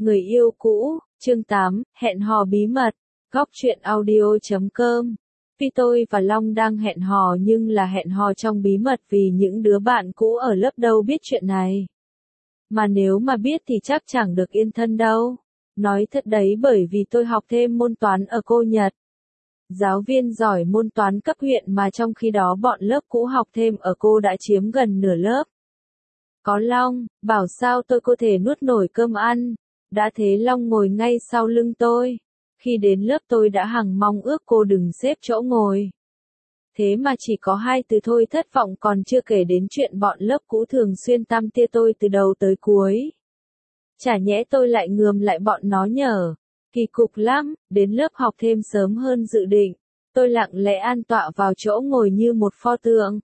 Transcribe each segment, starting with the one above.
Người yêu cũ, chương 8, hẹn hò bí mật, góc truyện audio.com. Tuy tôi và Long đang hẹn hò nhưng là hẹn hò trong bí mật vì những đứa bạn cũ ở lớp đâu biết chuyện này. Mà nếu mà biết thì chắc chẳng được yên thân đâu. Nói thật đấy, bởi vì tôi học thêm môn toán ở cô Nhật. Giáo viên giỏi môn toán cấp huyện mà trong khi đó bọn lớp cũ học thêm ở cô đã chiếm gần nửa lớp. Có Long, bảo sao tôi có thể nuốt nổi cơm ăn. Đã thế Long ngồi ngay sau lưng tôi. Khi đến lớp tôi đã hằng mong ước cô đừng xếp chỗ ngồi. Thế mà chỉ có 2 từ thôi, thất vọng, còn chưa kể đến chuyện bọn lớp cũ thường xuyên tăm tia tôi từ đầu tới cuối. Chả nhẽ tôi lại ngườm lại bọn nó nhở. Kỳ cục lắm, đến lớp học thêm sớm hơn dự định. Tôi lặng lẽ an tọa vào chỗ ngồi như một pho tượng.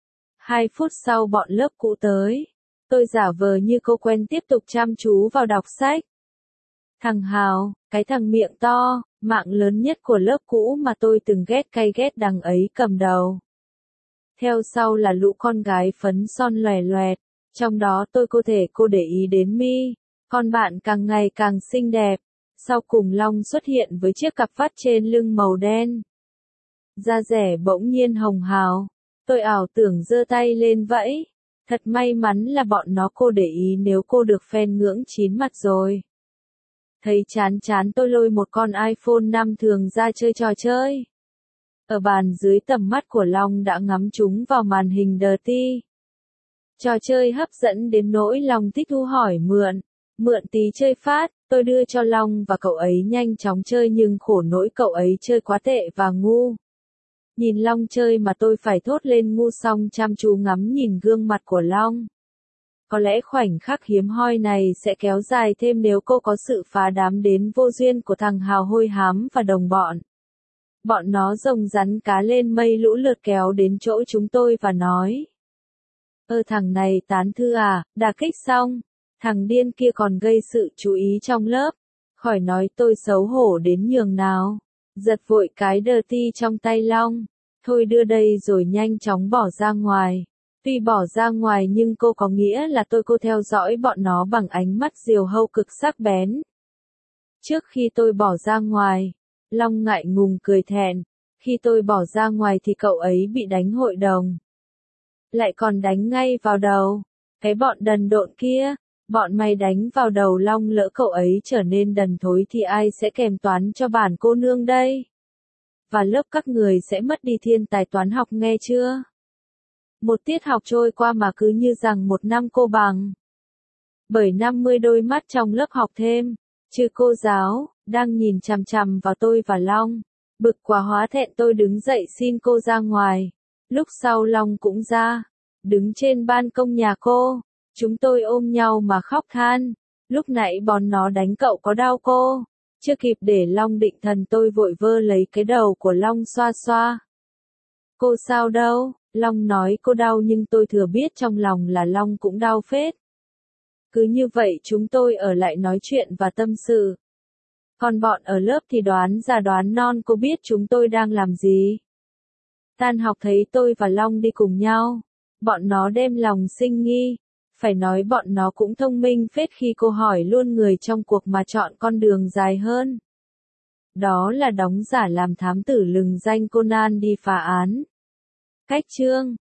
2 phút sau bọn lớp cũ tới. Tôi giả vờ như cô quen tiếp tục chăm chú vào đọc sách. Thằng Hào, cái thằng miệng to, mạng lớn nhất của lớp cũ mà tôi từng ghét cay ghét đằng ấy cầm đầu. Theo sau là lũ con gái phấn son lòe loẹt, trong đó tôi có thể cô để ý đến Mi, con bạn càng ngày càng xinh đẹp. Sau cùng Long xuất hiện với chiếc cặp vắt trên lưng màu đen. Da dẻ bỗng nhiên hồng hào, tôi ảo tưởng giơ tay lên vẫy. Thật may mắn là bọn nó cô để ý, nếu cô được phen ngưỡng chín mặt rồi. Thấy chán chán tôi lôi một con iPhone 5 thường ra chơi trò chơi. Ở bàn dưới tầm mắt của Long đã ngắm chúng vào màn hình dirty. Trò chơi hấp dẫn đến nỗi Long thích thú hỏi mượn tí chơi phát. Tôi đưa cho Long và cậu ấy nhanh chóng chơi nhưng khổ nỗi cậu ấy chơi quá tệ và ngu. Nhìn Long chơi mà tôi phải thốt lên ngu, xong chăm chú ngắm nhìn gương mặt của Long. Có lẽ khoảnh khắc hiếm hoi này sẽ kéo dài thêm nếu cô có sự phá đám đến vô duyên của thằng Hào hôi hám và đồng bọn. Bọn nó rồng rắn cá lên mây lũ lượt kéo đến chỗ chúng tôi và nói. Thằng này tán thư à, đả kích xong. Thằng điên kia còn gây sự chú ý trong lớp. Khỏi nói tôi xấu hổ đến nhường nào. Giật vội cái dirty trong tay Long. Thôi đưa đây rồi nhanh chóng bỏ ra ngoài. Tuy bỏ ra ngoài nhưng cô có nghĩa là cô theo dõi bọn nó bằng ánh mắt diều hâu cực sắc bén. Trước khi tôi bỏ ra ngoài, Long ngại ngùng cười thẹn. Khi tôi bỏ ra ngoài thì cậu ấy bị đánh hội đồng. Lại còn đánh ngay vào đầu. Cái bọn đần độn kia, bọn mày đánh vào đầu Long, lỡ cậu ấy trở nên đần thối thì ai sẽ kèm toán cho bản cô nương đây? Và lớp các người sẽ mất đi thiên tài toán học, nghe chưa? Một tiết học trôi qua mà cứ như rằng một năm cô bằng. Bởi 50 đôi mắt trong lớp học thêm, trừ cô giáo, đang nhìn chằm chằm vào tôi và Long. Bực quá hóa thẹn tôi đứng dậy xin cô ra ngoài. Lúc sau Long cũng ra, đứng trên ban công nhà cô. Chúng tôi ôm nhau mà khóc than. Lúc nãy bọn nó đánh cậu có đau cô? Chưa kịp để Long định thần tôi vội vơ lấy cái đầu của Long xoa xoa. Cô sao đâu? Long nói cô đau nhưng tôi thừa biết trong lòng là Long cũng đau phết. Cứ như vậy chúng tôi ở lại nói chuyện và tâm sự. Còn bọn ở lớp thì đoán già đoán non cô biết chúng tôi đang làm gì. Tan học thấy tôi và Long đi cùng nhau. Bọn nó đem lòng sinh nghi. Phải nói bọn nó cũng thông minh phết khi cô hỏi luôn người trong cuộc mà chọn con đường dài hơn. Đó là đóng giả làm thám tử lừng danh Conan đi phá án. Cách chương